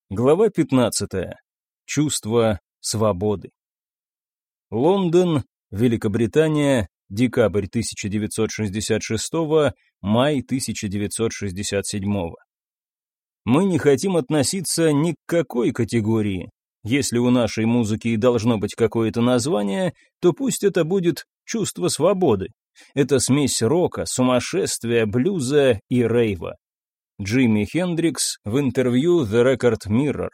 Глава 15. Чувство свободы. Лондон, Великобритания, декабрь 1966, май 1967. Мы не хотим относиться ни к какой категории. Если у нашей музыки и должно быть какое-то название, то пусть это будет чувство свободы. Это смесь рока, сумасшествия, блюза и рейва. Джимми Хендрикс в интервью The Record Mirror.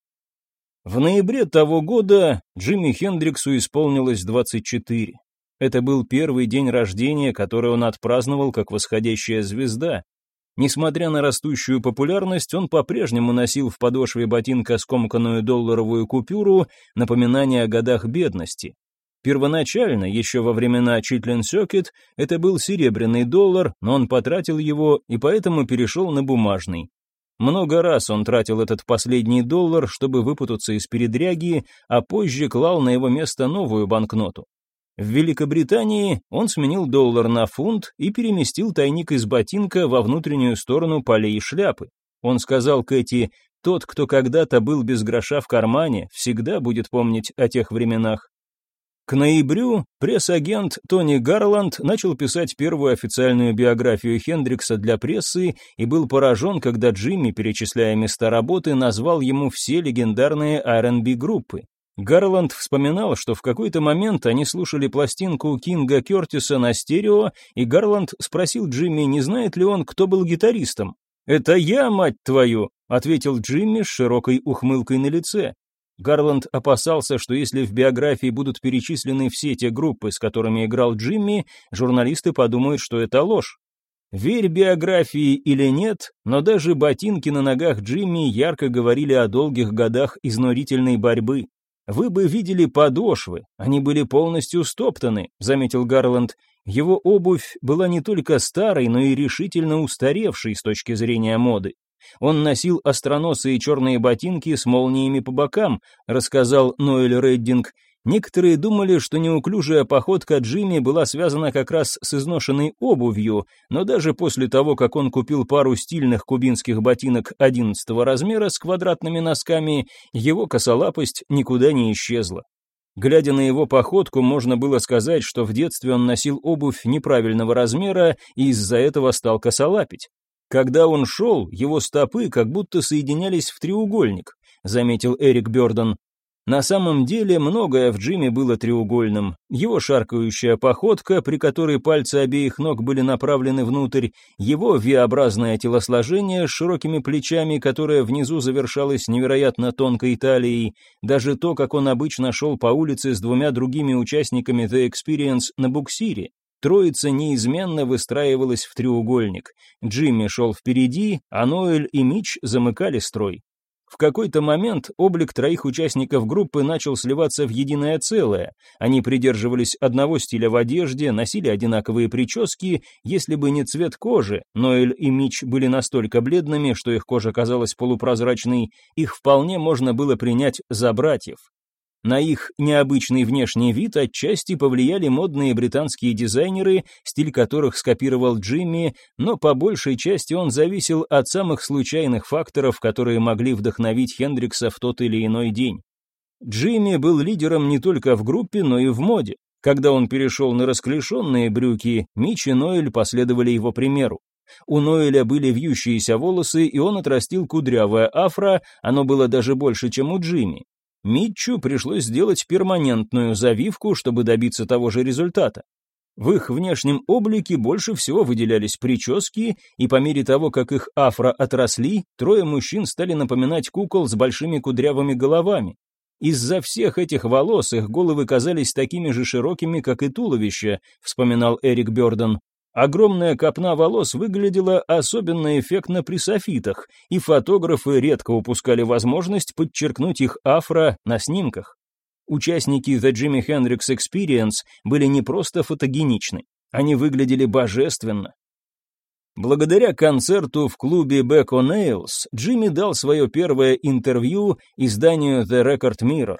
В ноябре того года Джимми Хендриксу исполнилось 24. Это был первый день рождения, который он отпраздновал как восходящая звезда. Несмотря на растущую популярность, он по-прежнему носил в подошве ботинка скомканную долларовую купюру, напоминание о годах бедности. Первоначально, еще во времена Chitlin Circuit, это был серебряный доллар, но он потратил его и поэтому перешел на бумажный. Много раз он тратил этот последний доллар, чтобы выпутаться из передряги, а позже клал на его место новую банкноту. В Великобритании он сменил доллар на фунт и переместил тайник из ботинка во внутреннюю сторону полей шляпы. Он сказал Кэти: «Тот, кто когда-то был без гроша в кармане, всегда будет помнить о тех временах». К ноябрю пресс-агент Тони Гарланд начал писать первую официальную биографию Хендрикса для прессы и был поражен, когда Джимми, перечисляя места работы, назвал ему все легендарные R&B-группы. Гарланд вспоминал, что в какой-то момент они слушали пластинку Кинга Кертиса на стерео, и Гарланд спросил Джимми, не знает ли он, кто был гитаристом. «Это я, мать твою», — ответил Джимми с широкой ухмылкой на лице. Гарланд опасался, что если в биографии будут перечислены все те группы, с которыми играл Джимми, журналисты подумают, что это ложь. Верь биографии или нет, но даже ботинки на ногах Джимми ярко говорили о долгих годах изнурительной борьбы. «Вы бы видели подошвы, они были полностью стоптаны», — заметил Гарланд. Его обувь была не только старой, но и решительно устаревшей с точки зрения моды. Он носил остроносые черные ботинки с молниями по бокам, рассказал Ноэль Реддинг. Некоторые думали, что неуклюжая походка Джимми была связана как раз с изношенной обувью, но даже после того, как он купил пару стильных кубинских ботинок 11 размера с квадратными носками, его косолапость никуда не исчезла. Глядя на его походку, можно было сказать, что в детстве он носил обувь неправильного размера и из-за этого стал косолапить. Когда он шел, его стопы как будто соединялись в треугольник, заметил Эрик Бёрден. На самом деле многое в Джимми было треугольным. Его шаркающая походка, при которой пальцы обеих ног были направлены внутрь, его V-образное телосложение с широкими плечами, которое внизу завершалось невероятно тонкой талией, даже то, как он обычно шел по улице с двумя другими участниками The Experience на буксире. Троица неизменно выстраивалась в треугольник. Джимми шел впереди, а Ноэль и Митч замыкали строй. В какой-то момент облик троих участников группы начал сливаться в единое целое. Они придерживались одного стиля в одежде, носили одинаковые прически, если бы не цвет кожи. Ноэль и Митч были настолько бледными, что их кожа казалась полупрозрачной, их вполне можно было принять за братьев. На их необычный внешний вид отчасти повлияли модные британские дизайнеры, стиль которых скопировал Джимми, но по большей части он зависел от самых случайных факторов, которые могли вдохновить Хендрикса в тот или иной день. Джимми был лидером не только в группе, но и в моде. Когда он перешел на расклешенные брюки, Митч и Ноэль последовали его примеру. У Ноэля были вьющиеся волосы, и он отрастил кудрявое афро, оно было даже больше, чем у Джимми. Митчу пришлось сделать перманентную завивку, чтобы добиться того же результата. В их внешнем облике больше всего выделялись прически, и по мере того, как их афро отросли, трое мужчин стали напоминать кукол с большими кудрявыми головами. Из-за всех этих волос их головы казались такими же широкими, как и туловище, вспоминал Эрик Бёрден. Огромная копна волос выглядела особенно эффектно при софитах, и фотографы редко упускали возможность подчеркнуть их афро на снимках. Участники The Jimi Hendrix Experience были не просто фотогеничны, они выглядели божественно. Благодаря концерту в клубе Back on Nails Джимми дал свое первое интервью изданию The Record Mirror.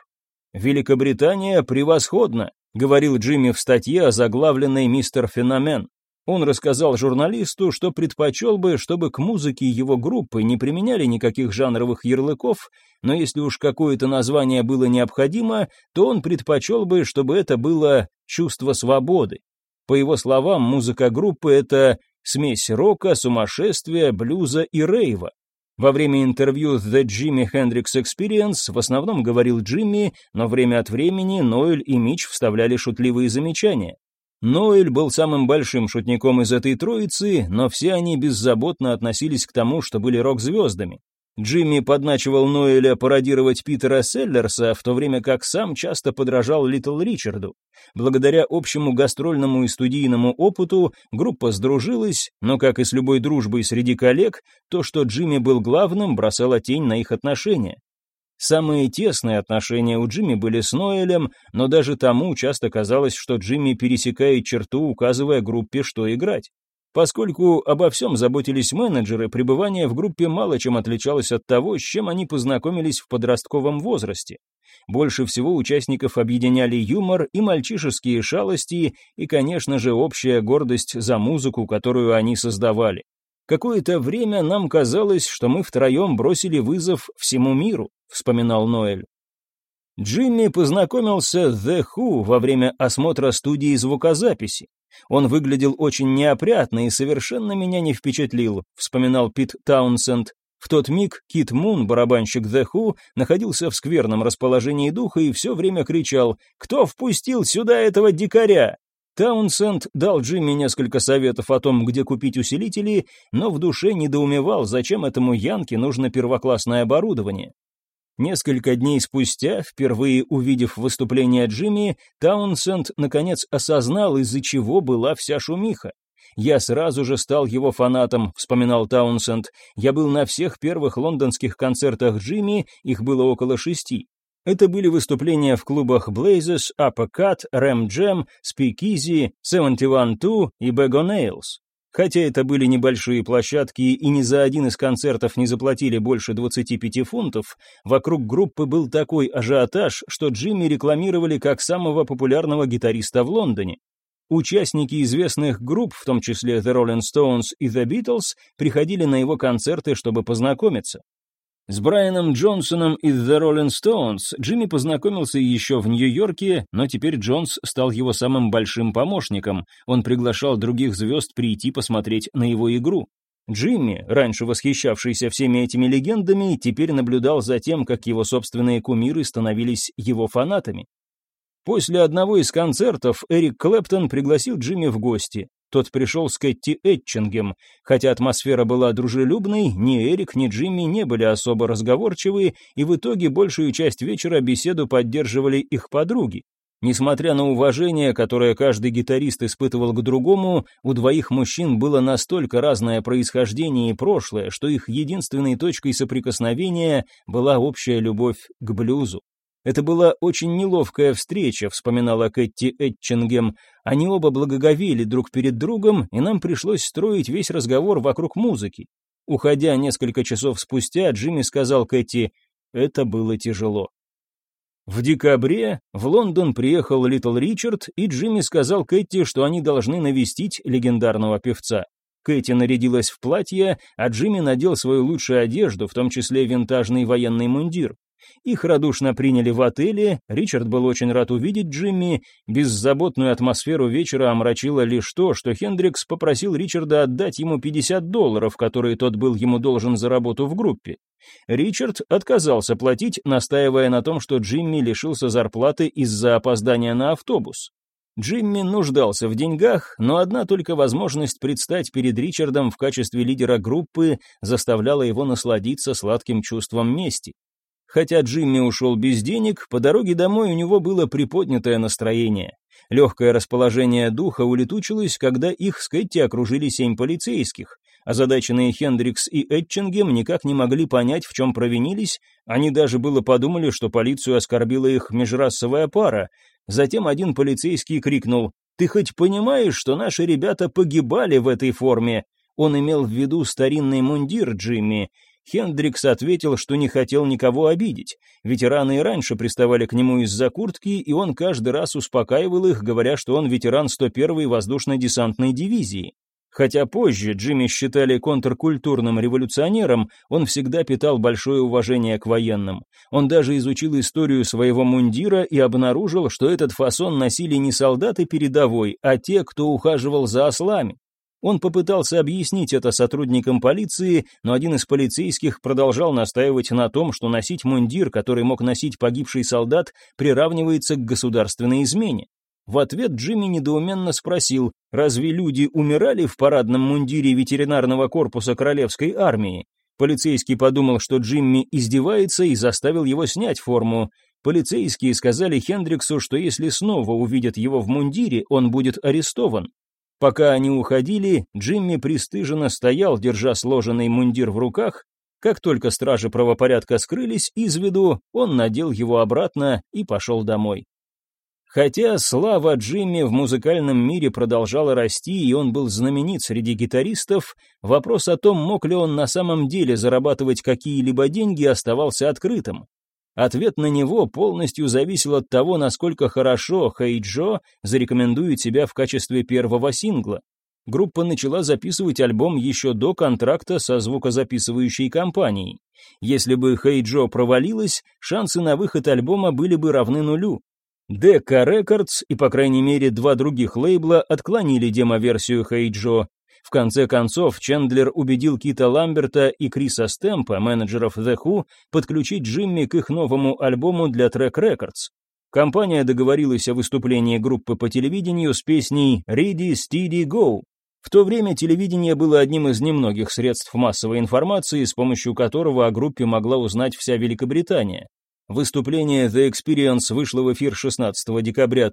«Великобритания превосходна», — говорил Джимми в статье, озаглавленной «Мистер Феномен». Он рассказал журналисту, что предпочел бы, чтобы к музыке его группы не применяли никаких жанровых ярлыков, но если уж какое-то название было необходимо, то он предпочел бы, чтобы это было «чувство свободы». По его словам, музыка группы — это смесь рока, сумасшествия, блюза и рейва. Во время интервью The Jimi Hendrix Experience в основном говорил Джимми, но время от времени Ноэль и Митч вставляли шутливые замечания. Ноэль был самым большим шутником из этой троицы, но все они беззаботно относились к тому, что были рок-звездами. Джимми подначивал Ноэля пародировать Питера Селлерса, в то время как сам часто подражал Литл Ричарду. Благодаря общему гастрольному и студийному опыту группа сдружилась, но, как и с любой дружбой среди коллег, то, что Джимми был главным, бросало тень на их отношения. Самые тесные отношения у Джимми были с Ноэлем, но даже тому часто казалось, что Джимми пересекает черту, указывая группе, что играть. Поскольку обо всем заботились менеджеры, пребывание в группе мало чем отличалось от того, с чем они познакомились в подростковом возрасте. Больше всего участников объединяли юмор и мальчишеские шалости, и, конечно же, общая гордость за музыку, которую они создавали. «Какое-то время нам казалось, что мы втроем бросили вызов всему миру», — вспоминал Ноэль. Джимми познакомился с The Who во время осмотра студии звукозаписи. «Он выглядел очень неопрятно и совершенно меня не впечатлил», — вспоминал Пит Таунсенд. В тот миг Кит Мун, барабанщик The Who, находился в скверном расположении духа и все время кричал: «Кто впустил сюда этого дикаря?» Таунсенд дал Джимми несколько советов о том, где купить усилители, но в душе недоумевал, зачем этому янке нужно первоклассное оборудование. Несколько дней спустя, впервые увидев выступление Джимми, Таунсенд наконец осознал, из-за чего была вся шумиха. «Я сразу же стал его фанатом», — вспоминал Таунсенд. «Я был на всех первых лондонских концертах Джимми, их было около 6. Это были выступления в клубах Blazes, Uppercut, Ram Jam, Speakeasy, 71-2 и Bag O' Nails. Хотя это были небольшие площадки и ни за один из концертов не заплатили больше 25 фунтов, вокруг группы был такой ажиотаж, что Джимми рекламировали как самого популярного гитариста в Лондоне. Участники известных групп, в том числе The Rolling Stones и The Beatles, приходили на его концерты, чтобы познакомиться. С Брайаном Джонсоном из The Rolling Stones Джимми познакомился еще в Нью-Йорке, но теперь Джонс стал его самым большим помощником. Он приглашал других звезд прийти посмотреть на его игру. Джимми, раньше восхищавшийся всеми этими легендами, теперь наблюдал за тем, как его собственные кумиры становились его фанатами. После одного из концертов Эрик Клэптон пригласил Джимми в гости. Тот пришел с Кэти Этчингем. Хотя атмосфера была дружелюбной, ни Эрик, ни Джимми не были особо разговорчивы, и в итоге большую часть вечера беседу поддерживали их подруги. Несмотря на уважение, которое каждый гитарист испытывал к другому, у двоих мужчин было настолько разное происхождение и прошлое, что их единственной точкой соприкосновения была общая любовь к блюзу. «Это была очень неловкая встреча», — вспоминала Кэти Этчингем. «Они оба благоговели друг перед другом, и нам пришлось строить весь разговор вокруг музыки». Уходя несколько часов спустя, Джимми сказал Кэти: «Это было тяжело». В декабре в Лондон приехал Литл Ричард, и Джимми сказал Кэти, что они должны навестить легендарного певца. Кэти нарядилась в платье, а Джимми надел свою лучшую одежду, в том числе винтажный военный мундир. Их радушно приняли в отеле, Ричард был очень рад увидеть Джимми, беззаботную атмосферу вечера омрачило лишь то, что Хендрикс попросил Ричарда отдать ему $50, которые тот был ему должен за работу в группе. Ричард отказался платить, настаивая на том, что Джимми лишился зарплаты из-за опоздания на автобус. Джимми нуждался в деньгах, но одна только возможность предстать перед Ричардом в качестве лидера группы заставляла его насладиться сладким чувством мести. Хотя Джимми ушел без денег, по дороге домой у него было приподнятое настроение. Легкое расположение духа улетучилось, когда их с Кэти окружили 7 полицейских. Озадаченные Хендрикс и Этчингем никак не могли понять, в чем провинились, они даже было подумали, что полицию оскорбила их межрасовая пара. Затем один полицейский крикнул: «Ты хоть понимаешь, что наши ребята погибали в этой форме?» Он имел в виду старинный мундир Джимми. Хендрикс ответил, что не хотел никого обидеть. Ветераны и раньше приставали к нему из-за куртки, и он каждый раз успокаивал их, говоря, что он ветеран 101-й воздушно-десантной дивизии. Хотя позже Джимми считали контркультурным революционером, он всегда питал большое уважение к военным. Он даже изучил историю своего мундира и обнаружил, что этот фасон носили не солдаты передовой, а те, кто ухаживал за ослами. Он попытался объяснить это сотрудникам полиции, но один из полицейских продолжал настаивать на том, что носить мундир, который мог носить погибший солдат, приравнивается к государственной измене. В ответ Джимми недоуменно спросил, разве люди умирали в парадном мундире ветеринарного корпуса Королевской армии? Полицейский подумал, что Джимми издевается, и заставил его снять форму. Полицейские сказали Хендриксу, что если снова увидят его в мундире, он будет арестован. Пока они уходили, Джимми пристыженно стоял, держа сложенный мундир в руках. Как только стражи правопорядка скрылись из виду, он надел его обратно и пошел домой. Хотя слава Джимми в музыкальном мире продолжала расти, и он был знаменит среди гитаристов, вопрос о том, мог ли он на самом деле зарабатывать какие-либо деньги, оставался открытым. Ответ на него полностью зависел от того, насколько хорошо Hey Joe зарекомендует себя в качестве первого сингла. Группа начала записывать альбом еще до контракта со звукозаписывающей компанией. Если бы Hey Joe провалилась, шансы на выход альбома были бы равны нулю. Decca Records и, по крайней мере, два других лейбла отклонили демо-версию Hey Joe. В конце концов, Чендлер убедил Кита Ламберта и Криса Стэмпа, менеджеров The Who, подключить Джимми к их новому альбому для Track Records. Компания договорилась о выступлении группы по телевидению с песней «Ready, Steady, Go». В то время телевидение было одним из немногих средств массовой информации, с помощью которого о группе могла узнать вся Великобритания. Выступление The Experience вышло в эфир 16 декабря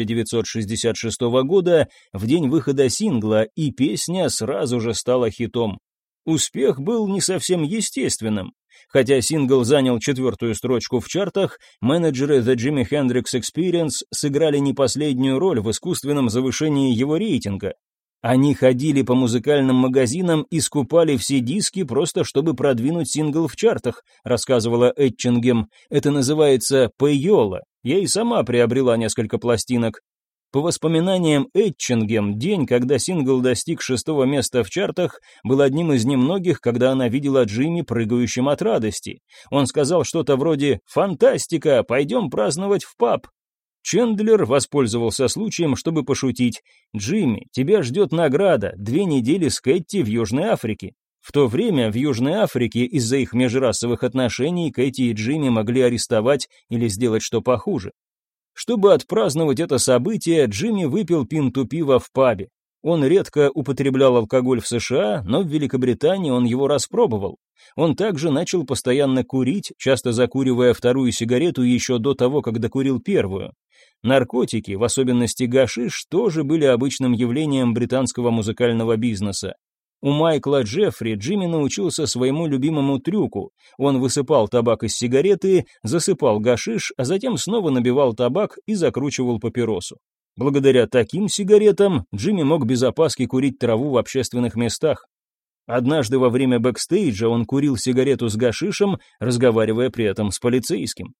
1966 года, в день выхода сингла, и песня сразу же стала хитом. Успех был не совсем естественным. Хотя сингл занял 4-ю строчку в чартах, менеджеры The Jimi Hendrix Experience сыграли не последнюю роль в искусственном завышении его рейтинга. Они ходили по музыкальным магазинам и скупали все диски просто чтобы продвинуть сингл в чартах, рассказывала Этчингем. Это называется «пайола». Я и сама приобрела несколько пластинок. По воспоминаниям Этчингем, день, когда сингл достиг 6-го места в чартах, был одним из немногих, когда она видела Джимми прыгающим от радости. Он сказал что-то вроде «Фантастика! Пойдем праздновать в паб!». Чендлер воспользовался случаем, чтобы пошутить. «Джимми, тебя ждет награда, 2 недели с Кэти в Южной Африке». В то время в Южной Африке из-за их межрасовых отношений Кэти и Джимми могли арестовать или сделать что похуже. Чтобы отпраздновать это событие, Джимми выпил пинту пива в пабе. Он редко употреблял алкоголь в США, но в Великобритании он его распробовал. Он также начал постоянно курить, часто закуривая 2-ю сигарету еще до того, как докурил 1-ю. Наркотики, в особенности гашиш, тоже были обычным явлением британского музыкального бизнеса. У Майкла Джеффри Джимми научился своему любимому трюку. Он высыпал табак из сигареты, засыпал гашиш, а затем снова набивал табак и закручивал папиросу. Благодаря таким сигаретам Джимми мог без опаски курить траву в общественных местах. Однажды во время бэкстейджа он курил сигарету с гашишем, разговаривая при этом с полицейским.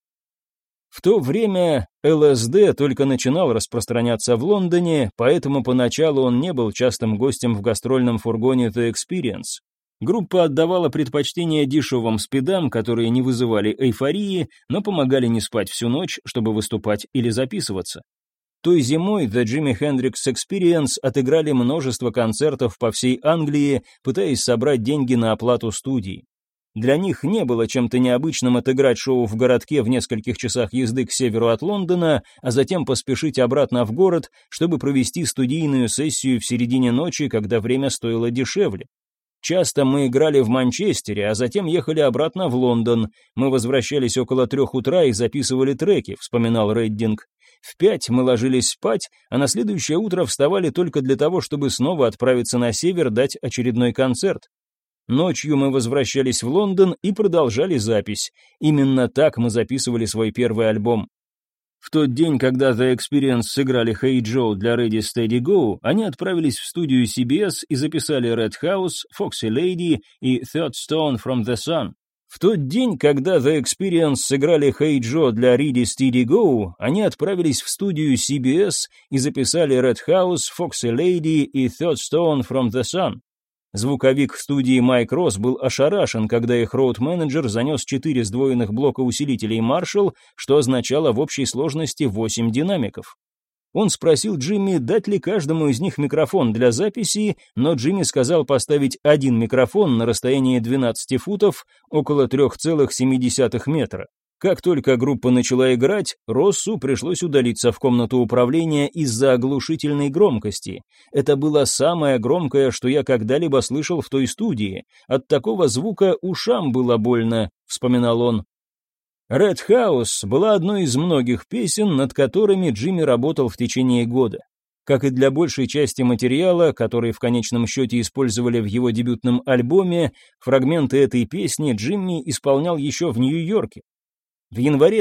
В то время ЛСД только начинал распространяться в Лондоне, поэтому поначалу он не был частым гостем в гастрольном фургоне The Experience. Группа отдавала предпочтение дешевым спидам, которые не вызывали эйфории, но помогали не спать всю ночь, чтобы выступать или записываться. Той зимой The Jimi Hendrix Experience отыграли множество концертов по всей Англии, пытаясь собрать деньги на оплату студии. Для них не было чем-то необычным отыграть шоу в городке в нескольких часах езды к северу от Лондона, а затем поспешить обратно в город, чтобы провести студийную сессию в середине ночи, когда время стоило дешевле. Часто мы играли в Манчестере, а затем ехали обратно в Лондон. Мы возвращались около 3 утра и записывали треки, вспоминал Реддинг. В 5 мы ложились спать, а на следующее утро вставали только для того, чтобы снова отправиться на север дать очередной концерт. Ночью мы возвращались в Лондон и продолжали запись. Именно так мы записывали свой первый альбом. В тот день, когда The Experience сыграли Hey Joe для Ready Steady Go, они отправились в студию CBS и записали Red House, Foxy Lady и Third Stone from the Sun. В тот день, когда The Experience сыграли Hey Joe для Ready Steady Go, они отправились в студию CBS и записали Red House, Foxy Lady и Third Stone from the Sun. Звуковик в студии Майк Росс был ошарашен, когда их роуд-менеджер занес 4 сдвоенных блока усилителей Marshall, что означало в общей сложности 8 динамиков. Он спросил Джимми, дать ли каждому из них микрофон для записи, но Джимми сказал поставить один микрофон на расстоянии 12 футов, около 3,7 метра. Как только группа начала играть, Россу пришлось удалиться в комнату управления из-за оглушительной громкости. Это было самое громкое, что я когда-либо слышал в той студии. От такого звука ушам было больно, вспоминал он. Red House была одной из многих песен, над которыми Джимми работал в течение года. Как и для большей части материала, который в конечном счете использовали в его дебютном альбоме, фрагменты этой песни Джимми исполнял еще в Нью-Йорке. В январе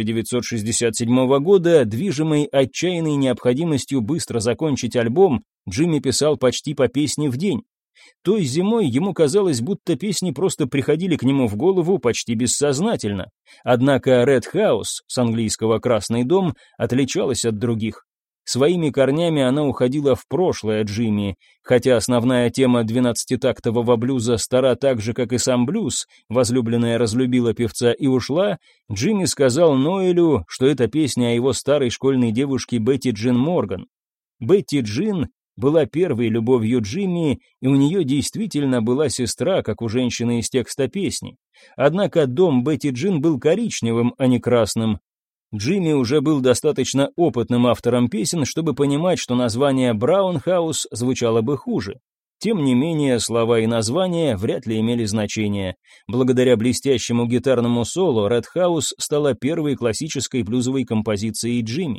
1967 года, движимый отчаянной необходимостью быстро закончить альбом, Джимми писал почти по песне в день. Той зимой ему казалось, будто песни просто приходили к нему в голову почти бессознательно. Однако Red House, с английского «Красный дом», отличалась от других. Своими корнями она уходила в прошлое Джимми, хотя основная тема 12-тактового блюза стара так же, как и сам блюз, возлюбленная разлюбила певца и ушла, Джимми сказал Ноэлю, что это песня о его старой школьной девушке Бетти Джин Морган. Бетти Джин была первой любовью Джимми, и у нее действительно была сестра, как у женщины из текста песни. Однако дом Бетти Джин был коричневым, а не красным. Джимми уже был достаточно опытным автором песен, чтобы понимать, что название «Браун-хаус» звучало бы хуже. Тем не менее, слова и названия вряд ли имели значение. Благодаря блестящему гитарному соло «Red House» стала первой классической блюзовой композицией Джимми.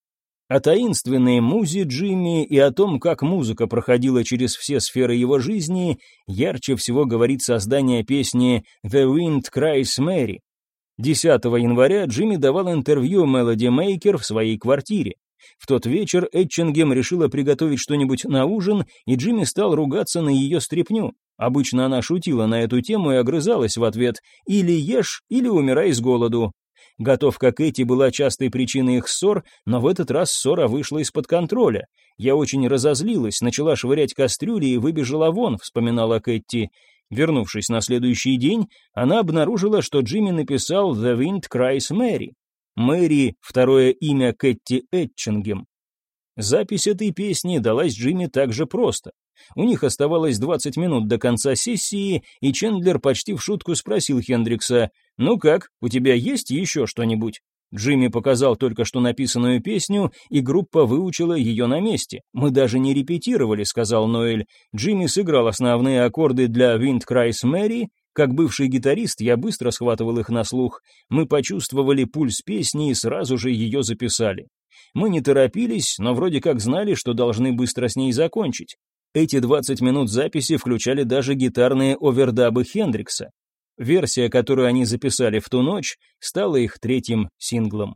О таинственной музе Джимми и о том, как музыка проходила через все сферы его жизни, ярче всего говорит создание песни «The Wind Cries Mary». 10 января Джимми давал интервью Melody Maker в своей квартире. В тот вечер Этчингем решила приготовить что-нибудь на ужин, и Джимми стал ругаться на ее стряпню. Обычно она шутила на эту тему и огрызалась в ответ: «Или ешь, или умирай с голоду». Готовка Кэти была частой причиной их ссор, но в этот раз ссора вышла из-под контроля. «Я очень разозлилась, начала швырять кастрюли и выбежала вон», — вспоминала Кэти. Вернувшись на следующий день, она обнаружила, что Джимми написал «The Wind Cries Mary». Мэри — второе имя Кэти Этчингем. Запись этой песни далась Джимми так же просто. У них оставалось 20 минут до конца сессии, и Чендлер почти в шутку спросил Хендрикса: «Ну как, у тебя есть еще что-нибудь?» Джимми показал только что написанную песню, и группа выучила ее на месте. «Мы даже не репетировали», — сказал Ноэль. Джимми сыграл основные аккорды для «Wind Cries Mary». Как бывший гитарист, я быстро схватывал их на слух. Мы почувствовали пульс песни и сразу же ее записали. Мы не торопились, но вроде как знали, что должны быстро с ней закончить. Эти 20 минут записи включали даже гитарные овердабы Хендрикса. Версия, которую они записали в ту ночь, стала их третьим синглом.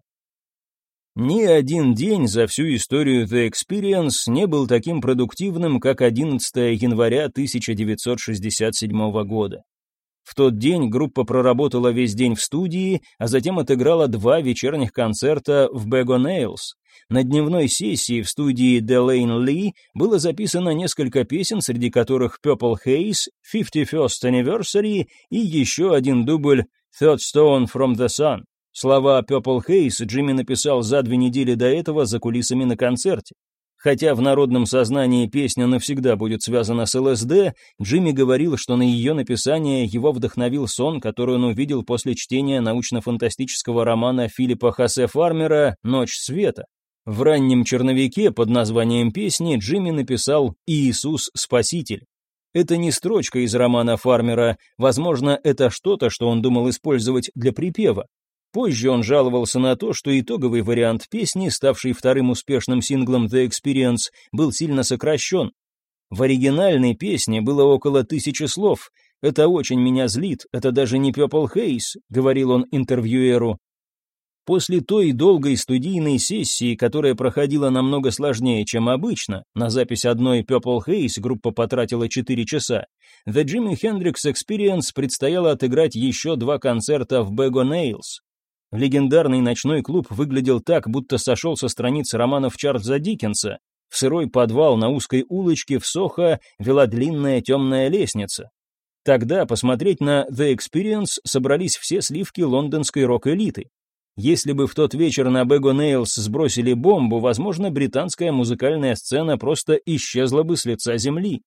Ни один день за всю историю The Experience не был таким продуктивным, как 11 января 1967 года. В тот день группа проработала весь день в студии, а затем отыграла 2 вечерних концерта в Bag O' Nails. На дневной сессии в студии Делейн Ли было записано несколько песен, среди которых Purple Haze, 51st Anniversary и еще один дубль Third Stone from the Sun. Слова Purple Haze Джимми написал за 2 недели до этого за кулисами на концерте. Хотя в народном сознании песня навсегда будет связана с ЛСД, Джимми говорил, что на ее написание его вдохновил сон, который он увидел после чтения научно-фантастического романа Филиппа Хосе Фармера «Ночь света». В раннем черновике под названием песни Джимми написал «Иисус Спаситель». Это не строчка из романа Фармера, возможно, это что-то, что он думал использовать для припева. Позже он жаловался на то, что итоговый вариант песни, ставший вторым успешным синглом The Experience, был сильно сокращен. В оригинальной песне было около 1000 слов. «Это очень меня злит, это даже не Purple Haze», — говорил он интервьюеру. После той долгой студийной сессии, которая проходила намного сложнее, чем обычно, на запись одной Purple Haze группа потратила 4 часа, The Jimi Hendrix Experience предстояло отыграть еще 2 концерта в Bag Nails. Легендарный ночной клуб выглядел так, будто сошел со страниц романов Чарльза Диккенса. В сырой подвал на узкой улочке в Сохо вела длинная темная лестница. Тогда посмотреть на The Experience собрались все сливки лондонской рок-элиты. Если бы в тот вечер на Bag Nails сбросили бомбу, возможно, британская музыкальная сцена просто исчезла бы с лица земли.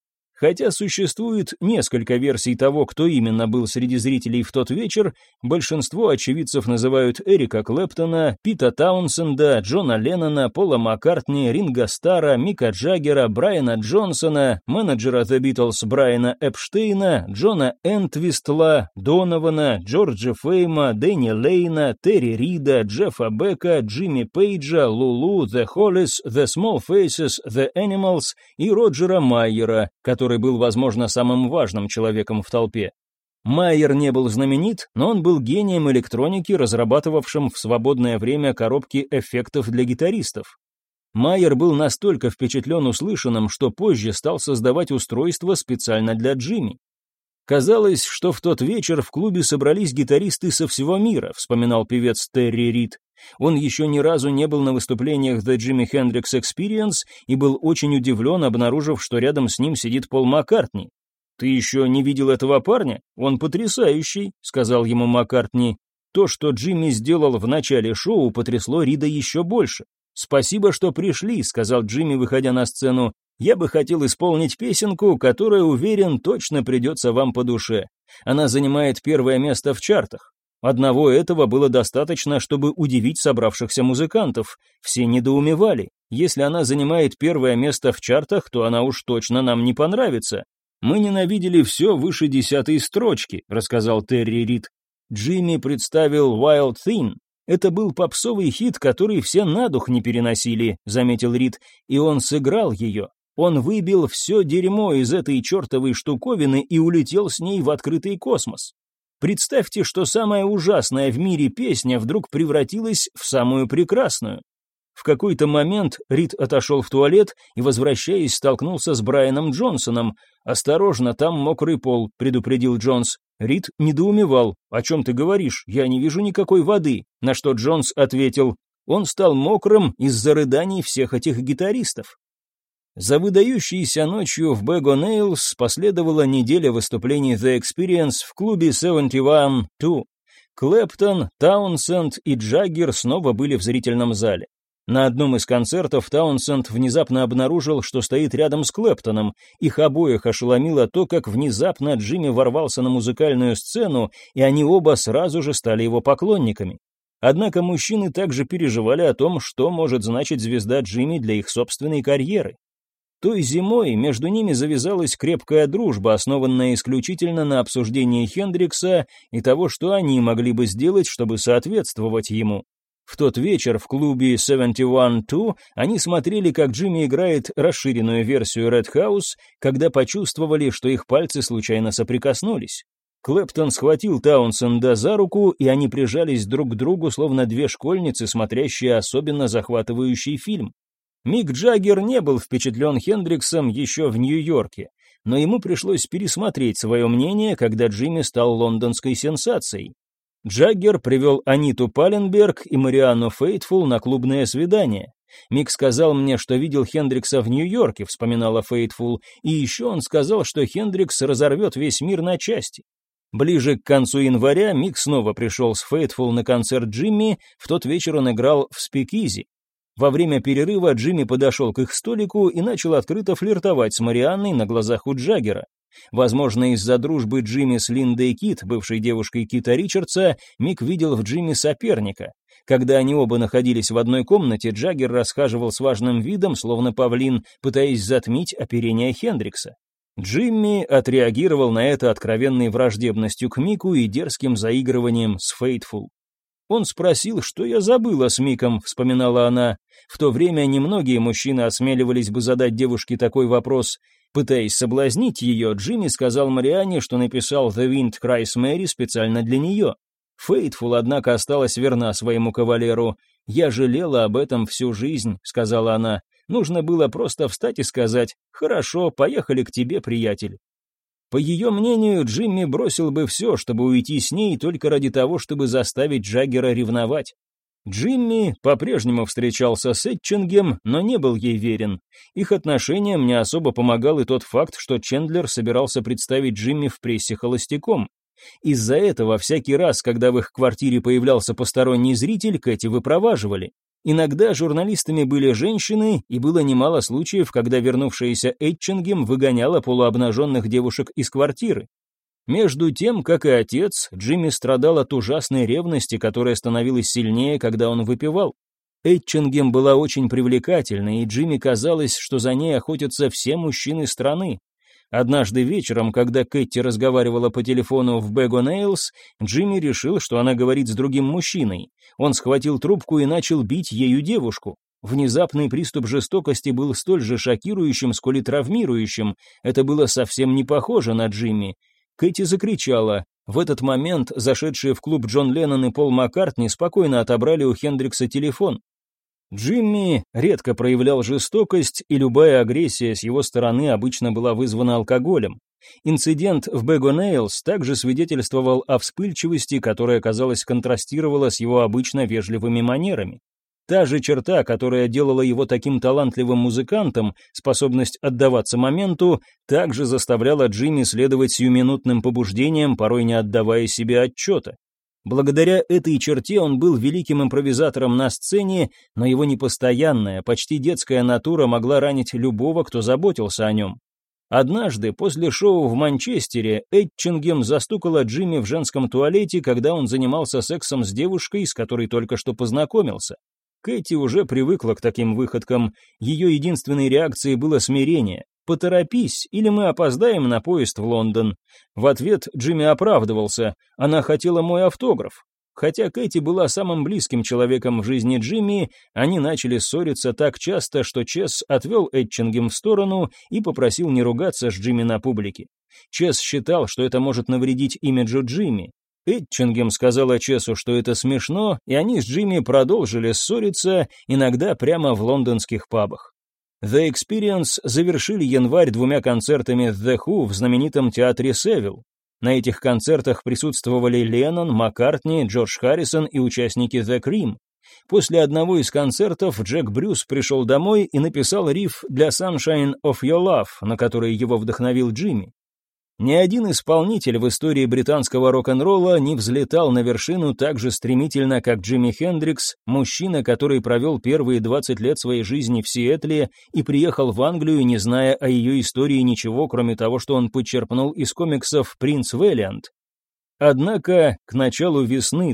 Хотя существует несколько версий того, кто именно был среди зрителей в тот вечер, большинство очевидцев называют Эрика Клэптона, Пита Таунсенда, Джона Леннона, Пола Маккартни, Ринго Старра, Мика Джаггера, Брайана Джонсона, менеджера The Beatles Брайана Эпштейна, Джона Энтвистла, Донована, Джорджа Фейма, Дэнни Лейна, Терри Рида, Джеффа Бека, Джимми Пейджа, Лулу, The Hollies, The Small Faces, The Animals и Роджера Майера, который был, возможно, самым важным человеком в толпе. Майер не был знаменит, но он был гением электроники, разрабатывавшим в свободное время коробки эффектов для гитаристов. Майер был настолько впечатлен услышанным, что позже стал создавать устройства специально для Джимми. Казалось, что в тот вечер в клубе собрались гитаристы со всего мира, вспоминал певец Терри Рид. Он еще ни разу не был на выступлениях The Jimi Hendrix Experience и был очень удивлен, обнаружив, что рядом с ним сидит Пол Маккартни. «Ты еще не видел этого парня? Он потрясающий», — сказал ему Маккартни. То, что Джимми сделал в начале шоу, потрясло Рида еще больше. «Спасибо, что пришли», — сказал Джимми, выходя на сцену. «Я бы хотел исполнить песенку, которая, уверен, точно придется вам по душе. Она занимает первое место в чартах. Одного этого было достаточно, чтобы удивить собравшихся музыкантов. Все недоумевали. Если она занимает первое место в чартах, то она уж точно нам не понравится. Мы ненавидели все выше 10-й строчки», — рассказал Терри Рид. Джимми представил «Wild Thing». «Это был попсовый хит, который все на дух не переносили», — заметил Рид, и он сыграл ее. Он выбил все дерьмо из этой чертовой штуковины и улетел с ней в открытый космос. Представьте, что самая ужасная в мире песня вдруг превратилась в самую прекрасную. В какой-то момент Рид отошел в туалет и, возвращаясь, столкнулся с Брайаном Джонсоном. «Осторожно, там мокрый пол», — предупредил Джонс. Рид недоумевал. «О чем ты говоришь? Я не вижу никакой воды». На что Джонс ответил: «Он стал мокрым из-за рыданий всех этих гитаристов». За выдающейся ночью в Bag Nails последовала неделя выступлений The Experience в клубе 71-2. Клэптон, Таунсенд и Джаггер снова были в зрительном зале. На одном из концертов Таунсенд внезапно обнаружил, что стоит рядом с Клэптоном. Их обоих ошеломило то, как внезапно Джимми ворвался на музыкальную сцену, и они оба сразу же стали его поклонниками. Однако мужчины также переживали о том, что может значить звезда Джимми для их собственной карьеры. Той зимой между ними завязалась крепкая дружба, основанная исключительно на обсуждении Хендрикса и того, что они могли бы сделать, чтобы соответствовать ему. В тот вечер в клубе 71-2 они смотрели, как Джимми играет расширенную версию Red House, когда почувствовали, что их пальцы случайно соприкоснулись. Клэптон схватил Таунсенда за руку, и они прижались друг к другу, словно две школьницы, смотрящие особенно захватывающий фильм. Мик Джаггер не был впечатлен Хендриксом еще в Нью-Йорке, но ему пришлось пересмотреть свое мнение, когда Джимми стал лондонской сенсацией. Джаггер привел Аниту Паленберг и Марианну Фейтфул на клубное свидание. «Мик сказал мне, что видел Хендрикса в Нью-Йорке», — вспоминала Фейтфул, и еще он сказал, что Хендрикс разорвет весь мир на части. Ближе к концу января Мик снова пришел с Фейтфул на концерт Джимми, в тот вечер он играл в Спикизи. Во время перерыва Джимми подошел к их столику и начал открыто флиртовать с Марианной на глазах у Джаггера. Возможно, из-за дружбы Джимми с Линдой Кит, бывшей девушкой Кита Ричардса, Мик видел в Джимми соперника. Когда они оба находились в одной комнате, Джаггер расхаживал с важным видом, словно павлин, пытаясь затмить оперение Хендрикса. Джимми отреагировал на это откровенной враждебностью к Мику и дерзким заигрыванием с Фейтфул. «Он спросил, что я забыла с Миком», — вспоминала она. В то время немногие мужчины осмеливались бы задать девушке такой вопрос. Пытаясь соблазнить ее, Джимми сказал Марианне, что написал «The Wind Cries Mary» специально для нее. Фейтфул, однако, осталась верна своему кавалеру. «Я жалела об этом всю жизнь», — сказала она. «Нужно было просто встать и сказать: «Хорошо, поехали к тебе, приятель». По ее мнению, Джимми бросил бы все, чтобы уйти с ней, только ради того, чтобы заставить Джаггера ревновать. Джимми по-прежнему встречался с Этчингем, но не был ей верен. Их отношениям не особо помогал и тот факт, что Чендлер собирался представить Джимми в прессе холостяком. Из-за этого всякий раз, когда в их квартире появлялся посторонний зритель, Кэти выпроваживали. Иногда журналистами были женщины, и было немало случаев, когда вернувшаяся Этчингем выгоняла полуобнаженных девушек из квартиры. Между тем, как и отец, Джимми страдал от ужасной ревности, которая становилась сильнее, когда он выпивал. Этчингем была очень привлекательна, и Джимми казалось, что за ней охотятся все мужчины страны. Однажды вечером, когда Кэти разговаривала по телефону в Бэг О'Нейлс, Джимми решил, что она говорит с другим мужчиной. Он схватил трубку и начал бить ею девушку. Внезапный приступ жестокости был столь же шокирующим, сколь и травмирующим. Это было совсем не похоже на Джимми. Кэти закричала. В этот момент зашедшие в клуб Джон Леннон и Пол Маккартни спокойно отобрали у Хендрикса телефон. Джимми редко проявлял жестокость, и любая агрессия с его стороны обычно была вызвана алкоголем. Инцидент в Бэг О'Нейлс также свидетельствовал о вспыльчивости, которая, казалось, контрастировала с его обычно вежливыми манерами. Та же черта, которая делала его таким талантливым музыкантом, способность отдаваться моменту, также заставляла Джимми следовать сиюминутным побуждениям, порой не отдавая себе отчета. Благодаря этой черте он был великим импровизатором на сцене, но его непостоянная, почти детская натура могла ранить любого, кто заботился о нем. Однажды, после шоу в Манчестере, Этчингем застукала Джимми в женском туалете, когда он занимался сексом с девушкой, с которой только что познакомился. Кэти уже привыкла к таким выходкам, ее единственной реакцией было смирение. «Поторопись, или мы опоздаем на поезд в Лондон». В ответ Джимми оправдывался, она хотела мой автограф. Хотя Кэти была самым близким человеком в жизни Джимми, они начали ссориться так часто, что Чес отвел Этчингем в сторону и попросил не ругаться с Джимми на публике. Чес считал, что это может навредить имиджу Джимми. Этчингем сказала Чесу, что это смешно, и они с Джимми продолжили ссориться, иногда прямо в лондонских пабах. The Experience завершили январь 2 концертами The Who в знаменитом театре Севилл. На этих концертах присутствовали Леннон, Маккартни, Джордж Харрисон и участники The Cream. После одного из концертов Джек Брюс пришел домой и написал риф для Sunshine of Your Love, на который его вдохновил Джимми. Ни один исполнитель в истории британского рок-н-ролла не взлетал на вершину так же стремительно, как Джимми Хендрикс, мужчина, который провел первые 20 лет своей жизни в Сиэтле и приехал в Англию, не зная о ее истории ничего, кроме того, что он подчерпнул из комиксов «Принц Вэлиант». Однако к началу весны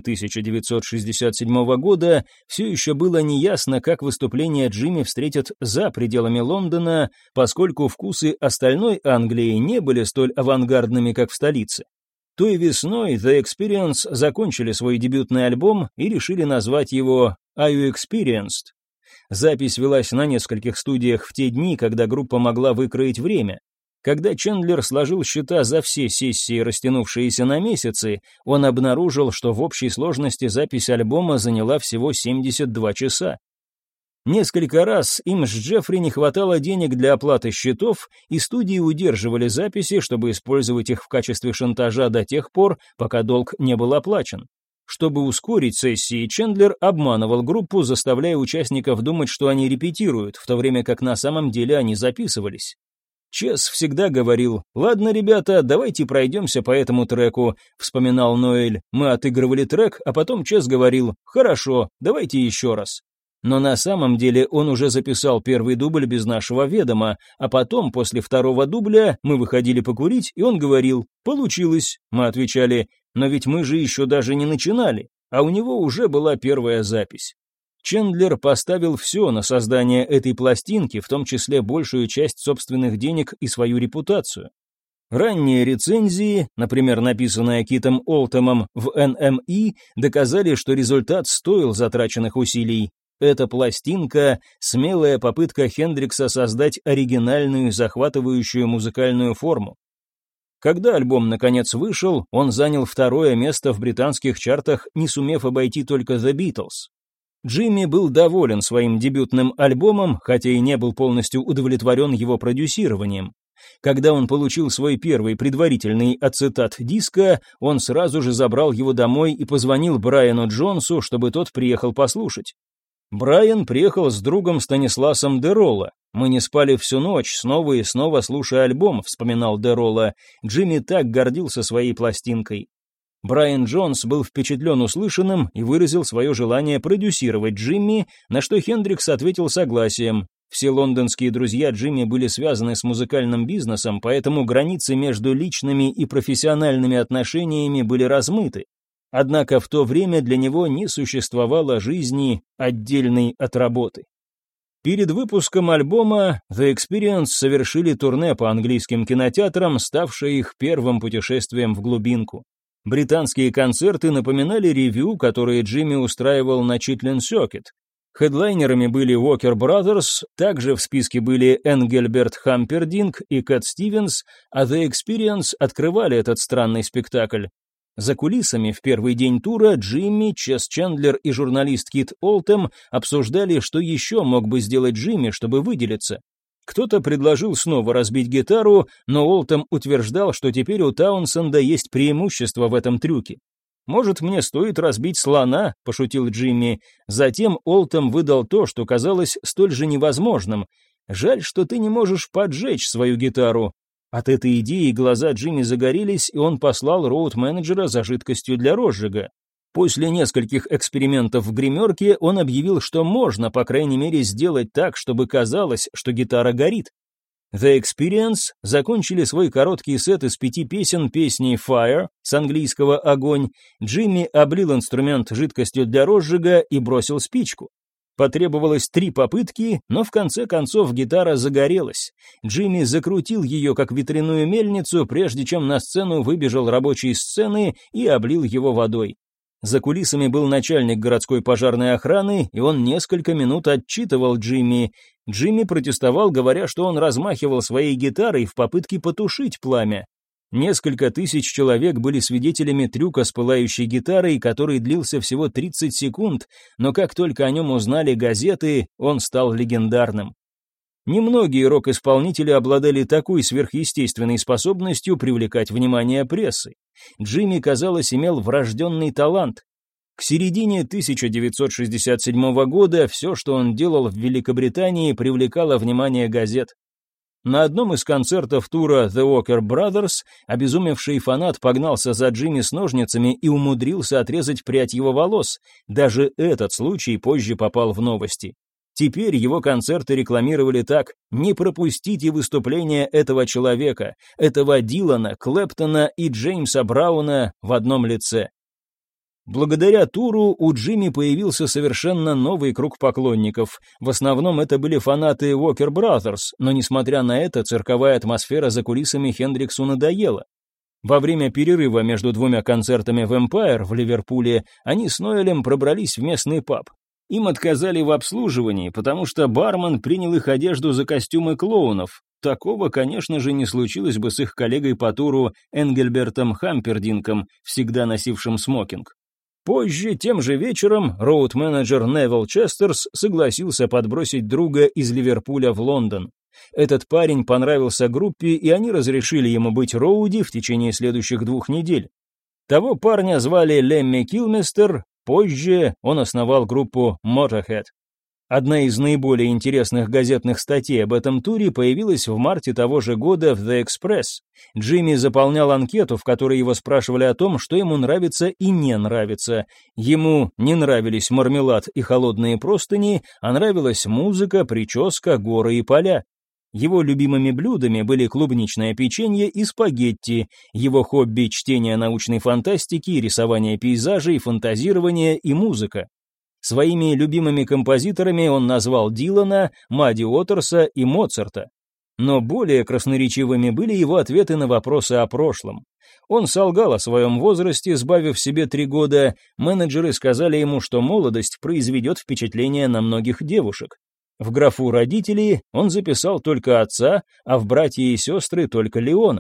1967 года все еще было неясно, как выступления Джимми встретят за пределами Лондона, поскольку вкусы остальной Англии не были столь авангардными, как в столице. Той весной The Experience закончили свой дебютный альбом и решили назвать его «Are You Experienced?». Запись велась на нескольких студиях в те дни, когда группа могла выкроить время. Когда Чендлер сложил счета за все сессии, растянувшиеся на месяцы, он обнаружил, что в общей сложности запись альбома заняла всего 72 часа. Несколько раз им с Джеффри не хватало денег для оплаты счетов, и студии удерживали записи, чтобы использовать их в качестве шантажа до тех пор, пока долг не был оплачен. Чтобы ускорить сессии, Чендлер обманывал группу, заставляя участников думать, что они репетируют, в то время как на самом деле они записывались. Чес всегда говорил: «Ладно, ребята, давайте пройдемся по этому треку», — вспоминал Ноэль. «Мы отыгрывали трек, а потом Чес говорил: «Хорошо, давайте еще раз». Но на самом деле он уже записал первый дубль без нашего ведома, а потом, после второго дубля, мы выходили покурить, и он говорил: «Получилось», — мы отвечали: «Но ведь мы же еще даже не начинали», а у него уже была первая запись. Чендлер поставил все на создание этой пластинки, в том числе большую часть собственных денег и свою репутацию. Ранние рецензии, например, написанные Китом Олтемом в NME, доказали, что результат стоил затраченных усилий. Эта пластинка – смелая попытка Хендрикса создать оригинальную, захватывающую музыкальную форму. Когда альбом наконец вышел, он занял второе место в британских чартах, не сумев обойти только The Beatles. Джимми был доволен своим дебютным альбомом, хотя и не был полностью удовлетворен его продюсированием. Когда он получил свой первый предварительный ацетат диска, он сразу же забрал его домой и позвонил Брайану Джонсу, чтобы тот приехал послушать. Брайан приехал с другом Станисласом Дероло. «Мы не спали всю ночь, снова и снова слушая альбом», — вспоминал Дероло. Джимми так гордился своей пластинкой. Брайан Джонс был впечатлен услышанным и выразил свое желание продюсировать Джимми, на что Хендрикс ответил согласием. Все лондонские друзья Джимми были связаны с музыкальным бизнесом, поэтому границы между личными и профессиональными отношениями были размыты. Однако в то время для него не существовало жизни, отдельной от работы. Перед выпуском альбома The Experience совершили турне по английским кинотеатрам, ставшее их первым путешествием в глубинку. Британские концерты напоминали ревью, которые Джимми устраивал на Chitlin Circuit. Хедлайнерами были Walker Brothers, также в списке были Энгельберт Хампердинг и Кэт Стивенс, а The Experience открывали этот странный спектакль. За кулисами в первый день тура Джимми, Чес Чендлер и журналист Кит Олтем обсуждали, что еще мог бы сделать Джимми, чтобы выделиться. Кто-то предложил снова разбить гитару, но Олтем утверждал, что теперь у Таунсенда есть преимущество в этом трюке. «Может, мне стоит разбить слона?» – пошутил Джимми. Затем Олтем выдал то, что казалось столь же невозможным. «Жаль, что ты не можешь поджечь свою гитару». От этой идеи глаза Джимми загорелись, и он послал роуд-менеджера за жидкостью для розжига. После нескольких экспериментов в гримерке он объявил, что можно, по крайней мере, сделать так, чтобы казалось, что гитара горит. The Experience закончили свой короткий сет из 5 песен песней Fire, с английского «Огонь». Джимми облил инструмент жидкостью для розжига и бросил спичку. Потребовалось 3 попытки, но в конце концов гитара загорелась. Джимми закрутил ее как ветряную мельницу, прежде чем на сцену выбежал рабочий сцены и облил его водой. За кулисами был начальник городской пожарной охраны, и он несколько минут отчитывал Джимми. Джимми протестовал, говоря, что он размахивал своей гитарой в попытке потушить пламя. Несколько тысяч человек были свидетелями трюка с пылающей гитарой, который длился всего 30 секунд, но как только о нем узнали газеты, он стал легендарным. Немногие рок-исполнители обладали такой сверхъестественной способностью привлекать внимание прессы. Джимми, казалось, имел врожденный талант. К середине 1967 года все, что он делал в Великобритании, привлекало внимание газет. На одном из концертов тура The Walker Brothers обезумевший фанат погнался за Джимми с ножницами и умудрился отрезать прядь его волос. Даже этот случай позже попал в новости. Теперь его концерты рекламировали так: «Не пропустите выступление этого человека, этого Дилана, Клэптона и Джеймса Брауна в одном лице». Благодаря туру у Джимми появился совершенно новый круг поклонников. В основном это были фанаты Walker Brothers, но несмотря на это, цирковая атмосфера за кулисами Хендриксу надоела. Во время перерыва между 2 концертами в Empire в Ливерпуле они с Ноэлем пробрались в местный паб. Им отказали в обслуживании, потому что бармен принял их одежду за костюмы клоунов. Такого, конечно же, не случилось бы с их коллегой по туру Энгельбертом Хампердинком, всегда носившим смокинг. Позже, тем же вечером, роуд-менеджер Невил Честерс согласился подбросить друга из Ливерпуля в Лондон. Этот парень понравился группе, и они разрешили ему быть роуди в течение следующих 2 недель. Того парня звали Лемми Килмистер, позже он основал группу Motorhead. Одна из наиболее интересных газетных статей об этом туре появилась в марте того же года в The Express. Джимми заполнял анкету, в которой его спрашивали о том, что ему нравится и не нравится. Ему не нравились мармелад и холодные простыни, а нравилась музыка, прическа, горы и поля. Его любимыми блюдами были клубничное печенье и спагетти, его хобби – чтение научной фантастики, рисование пейзажей, фантазирование и музыка. Своими любимыми композиторами он назвал Дилана, Мадди Уотерса и Моцарта. Но более красноречивыми были его ответы на вопросы о прошлом. Он солгал о своем возрасте, сбавив себе 3 года. Менеджеры сказали ему, что молодость произведет впечатление на многих девушек. В графу «родители» он записал только отца, а в братья и сестры только Леона.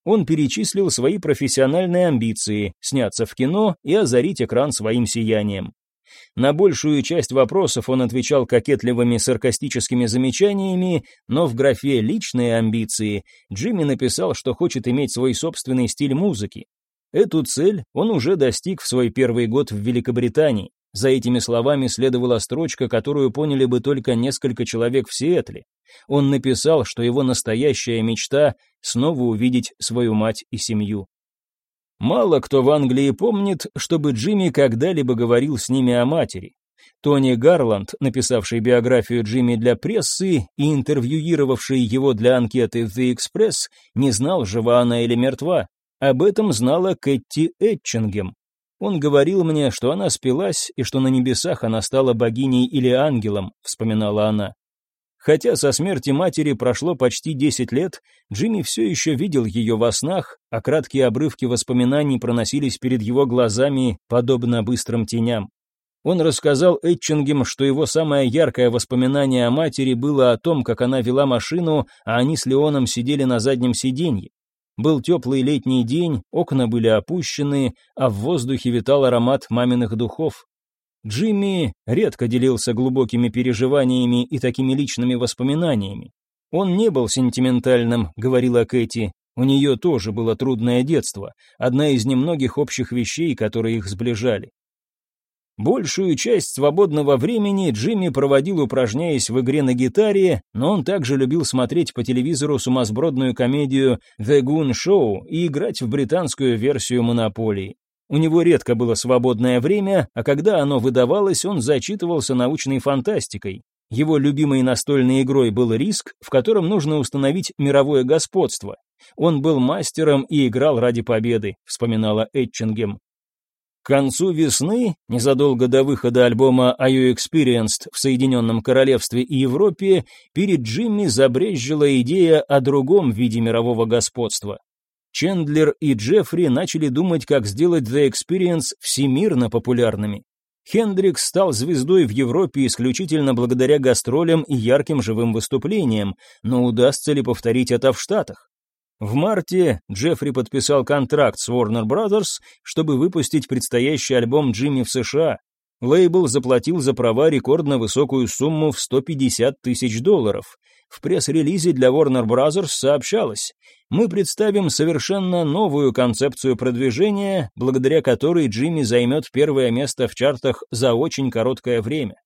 Он перечислил свои профессиональные амбиции – сняться в кино и озарить экран своим сиянием. На большую часть вопросов он отвечал кокетливыми саркастическими замечаниями, но в графе «личные амбиции» Джимми написал, что хочет иметь свой собственный стиль музыки. Эту цель он уже достиг в свой первый год в Великобритании. За этими словами следовала строчка, которую поняли бы только несколько человек в Сиэтле. Он написал, что его настоящая мечта – снова увидеть свою мать и семью. Мало кто в Англии помнит, чтобы Джимми когда-либо говорил с ними о матери. Тони Гарланд, написавший биографию Джимми для прессы и интервьюировавший его для анкеты The Express, не знал, жива она или мертва. Об этом знала Кэти Этчингем. Он говорил мне, что она спилась и что на небесах она стала богиней или ангелом, вспоминала она. Хотя со смерти матери прошло почти 10 лет, Джимми все еще видел ее во снах, а краткие обрывки воспоминаний проносились перед его глазами, подобно быстрым теням. Он рассказал Этчингем, что его самое яркое воспоминание о матери было о том, как она вела машину, а они с Леоном сидели на заднем сиденье. Был теплый летний день, окна были опущены, а в воздухе витал аромат маминых духов. Джимми редко делился глубокими переживаниями и такими личными воспоминаниями. Он не был сентиментальным, говорила Кэти. У нее тоже было трудное детство, одна из немногих общих вещей, которые их сближали. Большую часть свободного времени Джимми проводил, упражняясь в игре на гитаре, но он также любил смотреть по телевизору сумасбродную комедию «The Goon Show» и играть в британскую версию «Монополии». У него редко было свободное время, а когда оно выдавалось, он зачитывался научной фантастикой. Его любимой настольной игрой был «Риск», в котором нужно установить мировое господство. Он был мастером и играл ради победы, вспоминала Этчингем. К концу весны, незадолго до выхода альбома «Are You Experienced» в Соединенном Королевстве и Европе, перед Джимми забрезжила идея о другом виде мирового господства. Чендлер и Джеффри начали думать, как сделать The Experience всемирно популярными. Хендрикс стал звездой в Европе исключительно благодаря гастролям и ярким живым выступлениям, но удастся ли повторить это в Штатах? В марте Джеффри подписал контракт с Warner Brothers, чтобы выпустить предстоящий альбом Джимми в США. Лейбл заплатил за права рекордно высокую сумму в $150 тысяч. В пресс-релизе для Warner Brothers сообщалось: «Мы представим совершенно новую концепцию продвижения, благодаря которой Джимми займет первое место в чартах за очень короткое время».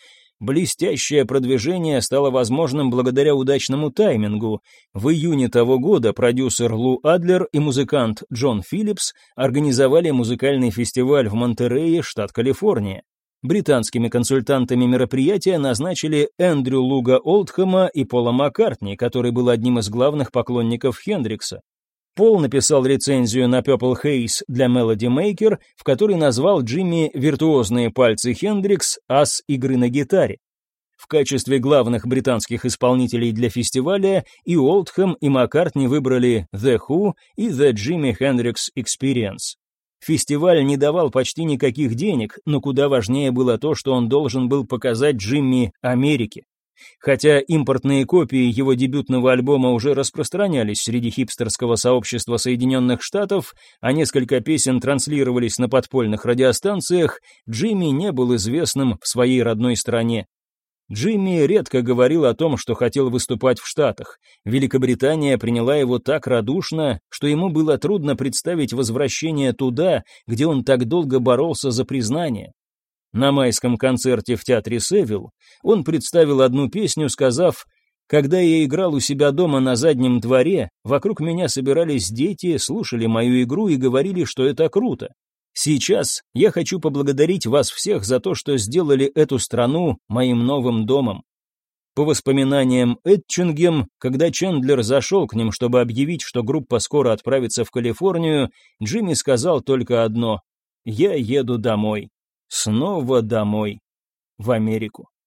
Блестящее продвижение стало возможным благодаря удачному таймингу. В июне того года продюсер Лу Адлер и музыкант Джон Филлипс организовали музыкальный фестиваль в Монтерее, штат Калифорния. Британскими консультантами мероприятия назначили Эндрю Луга Олдхэма и Пола Маккартни, который был одним из главных поклонников Хендрикса. Пол написал рецензию на Purple Haze для Melody Maker, в которой назвал Джимми «Виртуозные пальцы Хендрикс, ас игры на гитаре». В качестве главных британских исполнителей для фестиваля и Олдхэм, и Маккартни выбрали The Who и The Jimi Hendrix Experience. Фестиваль не давал почти никаких денег, но куда важнее было то, что он должен был показать Джимми Америке. Хотя импортные копии его дебютного альбома уже распространялись среди хипстерского сообщества Соединенных Штатов, а несколько песен транслировались на подпольных радиостанциях, Джимми не был известным в своей родной стране. Джимми редко говорил о том, что хотел выступать в Штатах. Великобритания приняла его так радушно, что ему было трудно представить возвращение туда, где он так долго боролся за признание. На майском концерте в театре Севилл он представил одну песню, сказав: «Когда я играл у себя дома на заднем дворе, вокруг меня собирались дети, слушали мою игру и говорили, что это круто. Сейчас я хочу поблагодарить вас всех за то, что сделали эту страну моим новым домом». По воспоминаниям Этчингем, когда Чендлер зашел к ним, чтобы объявить, что группа скоро отправится в Калифорнию, Джимми сказал только одно: «Я еду домой. Снова домой. В Америку».